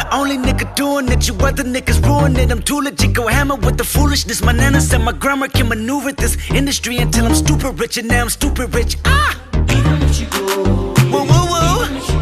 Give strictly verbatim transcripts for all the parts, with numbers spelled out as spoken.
only nigga doing it. You other niggas ruin it. I'm too legit, go hammer with the foolishness. My nana said my grandma can maneuver this industry until I'm stupid rich, and now I'm stupid rich. Ah! Even if you go, whoa, whoa, whoa. even if you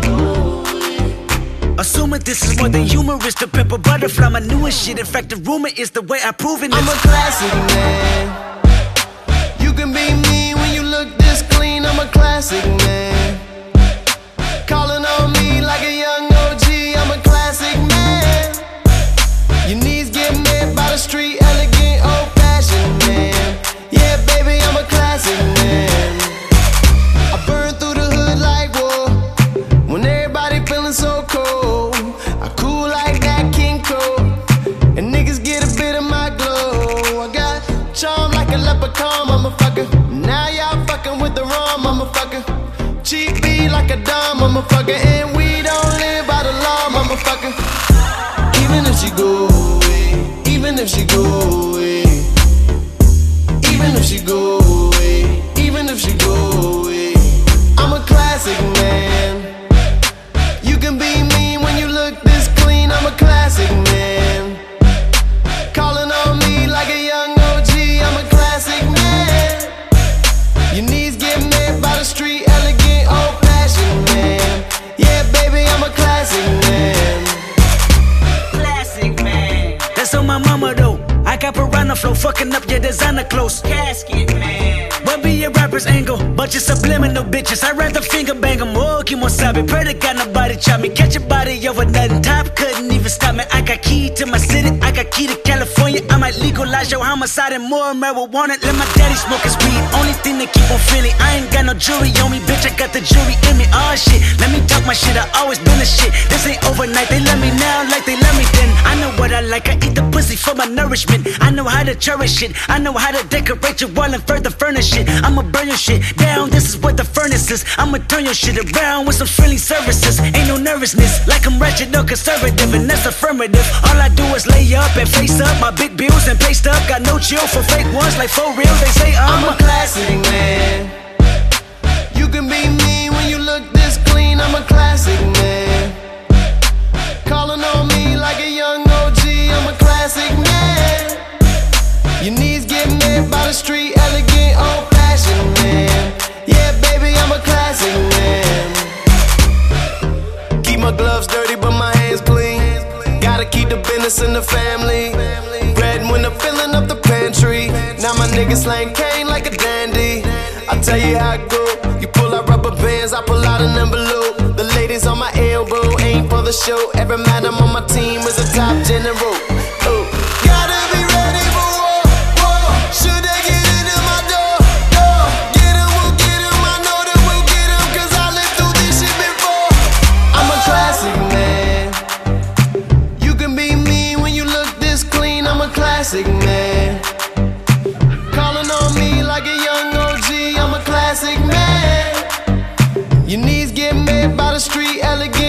go, assuming this is more than humorous, the pimple butterfly, my newest shit. In fact, the rumor is the way I proven it. I'm a classic man. You can be me when you look this clean. I'm a classic man. Calling on me like a young O G. I'm a classic man. Your knees get made by the street, elegant, old-fashioned man. Yeah, baby, I'm a classic man. I burn through the hood like war. When everybody feeling so cold, I cool like that King Cole. And niggas get a bit of my glow. I got charm like a leprechaun, motherfucker. Now y'all fucking with the wrong motherfucker. Cheap beat like a dumb motherfucker. And we don't live by the law, motherfucker. Even if she go away, even if she go away, even if she go away, even if she go away, I'm a classic man. You can be mean when you look this clean. I'm a classic man. Calling on me like a young O G. I'm a classic man. Your knees get made by the street, elegant, old-fashioned man. Yeah, baby, I'm a classic man. Classic man. That's on my mama though. I got piranha flow, fucking up your designer clothes. casket man. What be your rapper's angle? Bunch of subliminal bitches. I rather finger bang them. Oh, Kimosabe. Pray to God nobody chop me. Catch a body over nothing. Top couldn't even stop me. I got key to my city. I got key to California. I might legalize your homicide and more marijuana. Let my daddy smoke his weed. Only thing that keep on feeling. I ain't got no jury on me, bitch. I got the jury in me. Oh shit. Let me talk my shit. I always been a shit. This ain't overnight. They love me now like they love me then. I know what I like. I eat the pussy for my nourishment. I know how to cherish it. I know how to decorate your wall and further furnish it. I'ma burn your shit down, this is what the furnace is. I'ma turn your shit around with some friendly services. Ain't no nervousness, like I'm wretched or conservative, and that's affirmative. All I do is lay up and face up my big bills and pay stuff. Got no chill for fake ones, like for real, they say I'm, I'm a classic man. You can be mean when you look this clean. I'm a classic man. Calling on me like a young O G. I'm a classic man. Your knees get made by the street, elegant, old-fashioned man. Yeah, baby, I'm a classic man. Keep my gloves dirty, but my hands clean. Gotta keep the business in the family. Breadwinner filling up the pantry. Now my niggas slang cane like a dandy. I tell you how it go. You pull out rubber bands, I pull out an envelope. The ladies on my elbow ain't for the show. Every man I'm on my team is a top general. Oh, gotta be ready for war. War. Should they get into my door? Door. Get 'em, we'll get 'em. I know that we'll get 'em, 'cause I lived through this shit before. I'm a classic man. You can be mean when you look this clean. I'm a classic man. Calling on me like a young O G. I'm a classic man. Your knees get made by the street, elegant.